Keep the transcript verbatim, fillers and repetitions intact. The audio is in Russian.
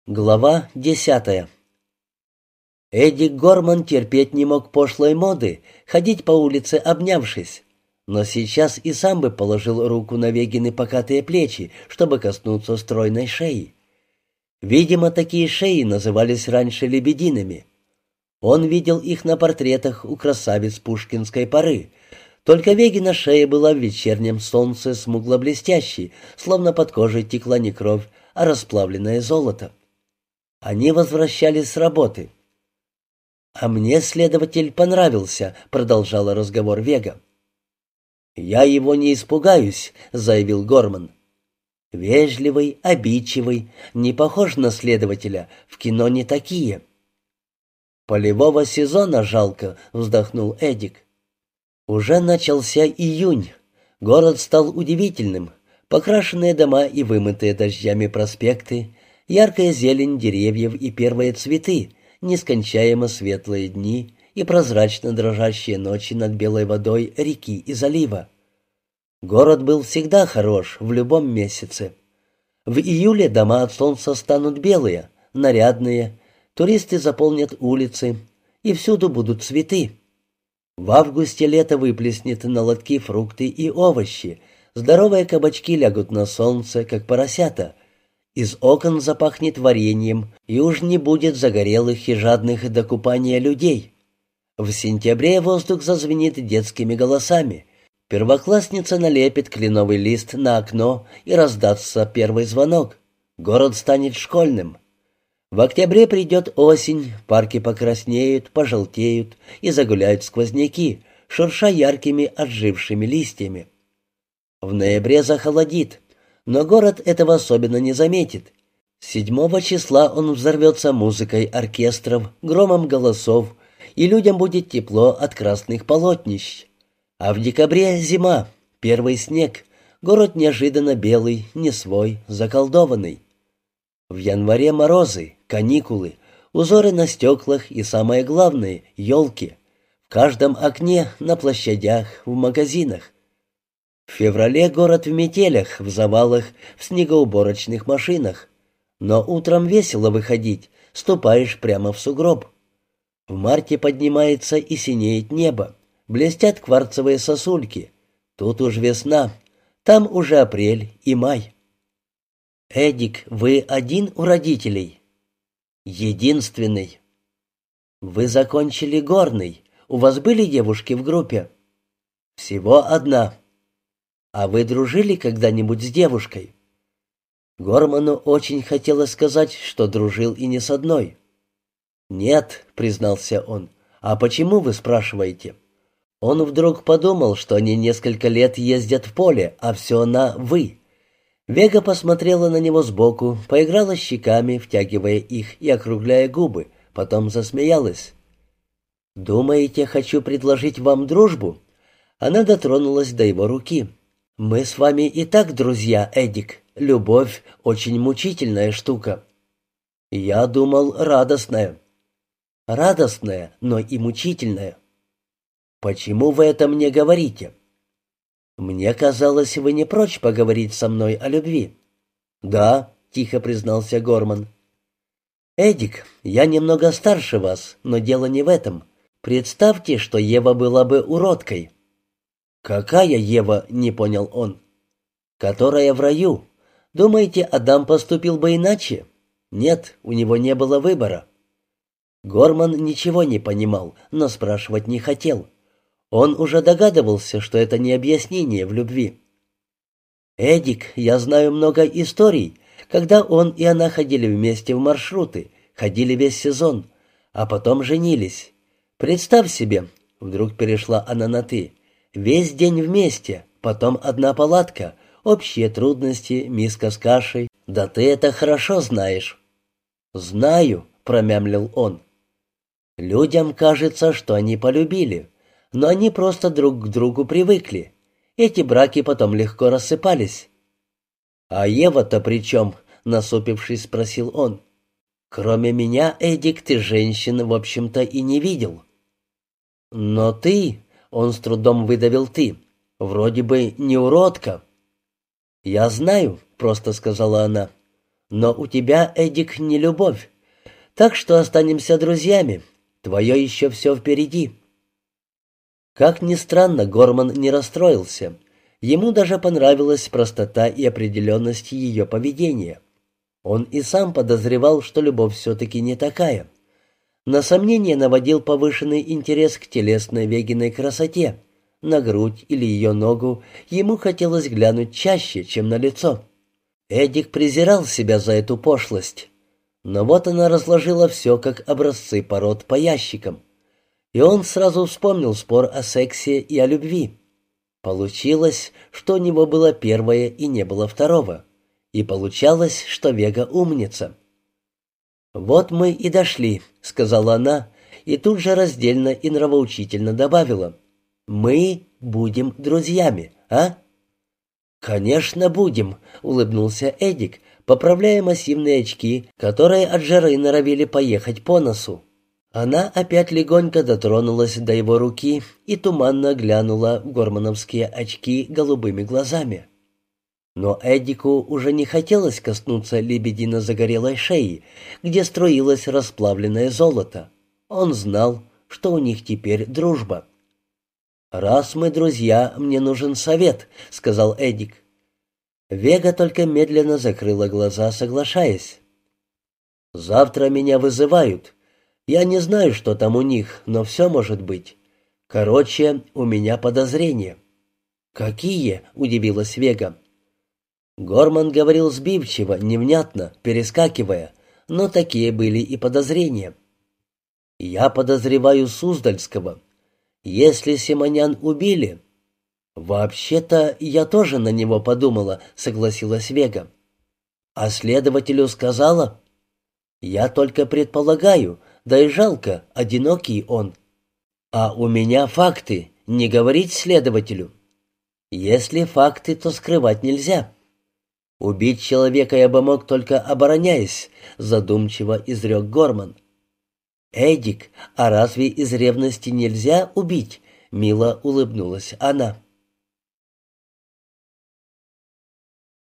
Глава десятая. Эдик Горман терпеть не мог пошлой моды, ходить по улице обнявшись. Но сейчас и сам бы положил руку на Вегины покатые плечи, чтобы коснуться стройной шеи. Видимо, такие шеи назывались раньше лебедиными. Он видел их на портретах у красавиц пушкинской поры. Только Вегина шея была в вечернем солнце смугло-блестящей, словно под кожей текла не кровь, а расплавленное золото. Они возвращались с работы. «А мне следователь понравился», — продолжала разговор Вега. «Я его не испугаюсь», — заявил Горман. «Вежливый, обидчивый, не похож на следователя, в кино не такие». «Полевого сезона жалко», — вздохнул Эдик. Уже начался июнь. Город стал удивительным. Покрашенные дома и вымытые дождями проспекты, яркая зелень деревьев и первые цветы, нескончаемо светлые дни и прозрачно дрожащие ночи над белой водой реки и залива. Город был всегда хорош в любом месяце. В июле дома от солнца станут белые, нарядные, туристы заполнят улицы, и всюду будут цветы. В августе лето выплеснет на лотки фрукты и овощи, здоровые кабачки лягут на солнце, как поросята. Из окон запахнет вареньем, и уж не будет загорелых и жадных до купания людей. В сентябре воздух зазвенит детскими голосами. Первоклассница налепит кленовый лист на окно, и раздастся первый звонок. Город станет школьным. В октябре придет осень, парки покраснеют, пожелтеют и загуляют сквозняки, шурша яркими отжившими листьями. В ноябре захолодит, но город этого особенно не заметит. Седьмого числа он взорвется музыкой оркестров, громом голосов, и людям будет тепло от красных полотнищ. А в декабре зима, первый снег, город неожиданно белый, не свой, заколдованный. В январе морозы, каникулы, узоры на стеклах и, самое главное, елки. В каждом окне, на площадях, в магазинах. В феврале город в метелях, в завалах, в снегоуборочных машинах. Но утром весело выходить, ступаешь прямо в сугроб. В марте поднимается и синеет небо, блестят кварцевые сосульки. Тут уж весна, там уже апрель и май. «Эдик, вы один у родителей?» «Единственный». «Вы закончили горный. У вас были девушки в группе?» «Всего одна». «А вы дружили когда-нибудь с девушкой?» Горману очень хотелось сказать, что дружил и не с одной. «Нет», — признался он. «А почему вы спрашиваете?» Он вдруг подумал, что они несколько лет ездят в поле, а все на «вы». Вега посмотрела на него сбоку, поиграла щеками, втягивая их и округляя губы, потом засмеялась. «Думаете, хочу предложить вам дружбу?» Она дотронулась до его руки. «Мы с вами и так друзья, Эдик. Любовь — очень мучительная штука». «Я думал, радостная». «Радостная, но и мучительная». «Почему вы это мне говорите?» «Мне казалось, вы не прочь поговорить со мной о любви». «Да», — тихо признался Горман. «Эдик, я немного старше вас, но дело не в этом. Представьте, что Ева была бы уродкой». «Какая Ева?» — не понял он. «Которая в раю. Думаете, Адам поступил бы иначе?» «Нет, у него не было выбора». Горман ничего не понимал, но спрашивать не хотел. Он уже догадывался, что это не объяснение в любви. «Эдик, я знаю много историй, когда он и она ходили вместе в маршруты, ходили весь сезон, а потом женились. Представь себе», — вдруг перешла она на «ты», — «весь день вместе, потом одна палатка, общие трудности, миска с кашей. Да ты это хорошо знаешь». «Знаю», — промямлил он. «Людям кажется, что они полюбили». Но они просто друг к другу привыкли. Эти браки потом легко рассыпались. «А Ева-то при чем?» — насупившись, спросил он. «Кроме меня, Эдик, ты женщин, в общем-то, и не видел». «Но ты...» — он с трудом выдавил «ты». «Вроде бы не уродка». «Я знаю», — просто сказала она. Но у тебя, Эдик, не любовь. Так что останемся друзьями. Твое еще все впереди». Как ни странно, Горман не расстроился. Ему даже понравилась простота и определенность ее поведения. Он и сам подозревал, что любовь все-таки не такая. На сомнение наводил повышенный интерес к телесной Вегиной красоте. На грудь или ее ногу ему хотелось глянуть чаще, чем на лицо. Эдик презирал себя за эту пошлость. Но вот она разложила все, как образцы пород по ящикам. И он сразу вспомнил спор о сексе и о любви. Получилось, что у него было первое и не было второго. И получалось, что Вега умница. «Вот мы и дошли», — сказала она, и тут же раздельно и нравоучительно добавила. «Мы будем друзьями, а?» «Конечно, будем», — улыбнулся Эдик, поправляя массивные очки, которые от жары норовили поехать по носу. Она опять легонько дотронулась до его руки и туманно глянула в гормоновские очки голубыми глазами. Но Эдику уже не хотелось коснуться лебедино загорелой шеи, где струилось расплавленное золото. Он знал, что у них теперь дружба. «Раз мы друзья, мне нужен совет», — сказал Эдик. Вега только медленно закрыла глаза, соглашаясь. «Завтра меня вызывают. Я не знаю, что там у них, но все может быть. Короче, у меня подозрения». «Какие?» — удивилась Вега. Горман говорил сбивчиво, невнятно, перескакивая, но такие были и подозрения. «Я подозреваю Суздальского. Если Симонян убили...» «Вообще-то я тоже на него подумала», — согласилась Вега. «А следователю сказала?» «Я только предполагаю, да и жалко, одинокий он. А у меня факты, не говорить следователю. Если факты, то скрывать нельзя». «Убить человека я бы мог, только обороняясь», — задумчиво изрек Горман. «Эдик, а разве из ревности нельзя убить?» — мило улыбнулась она.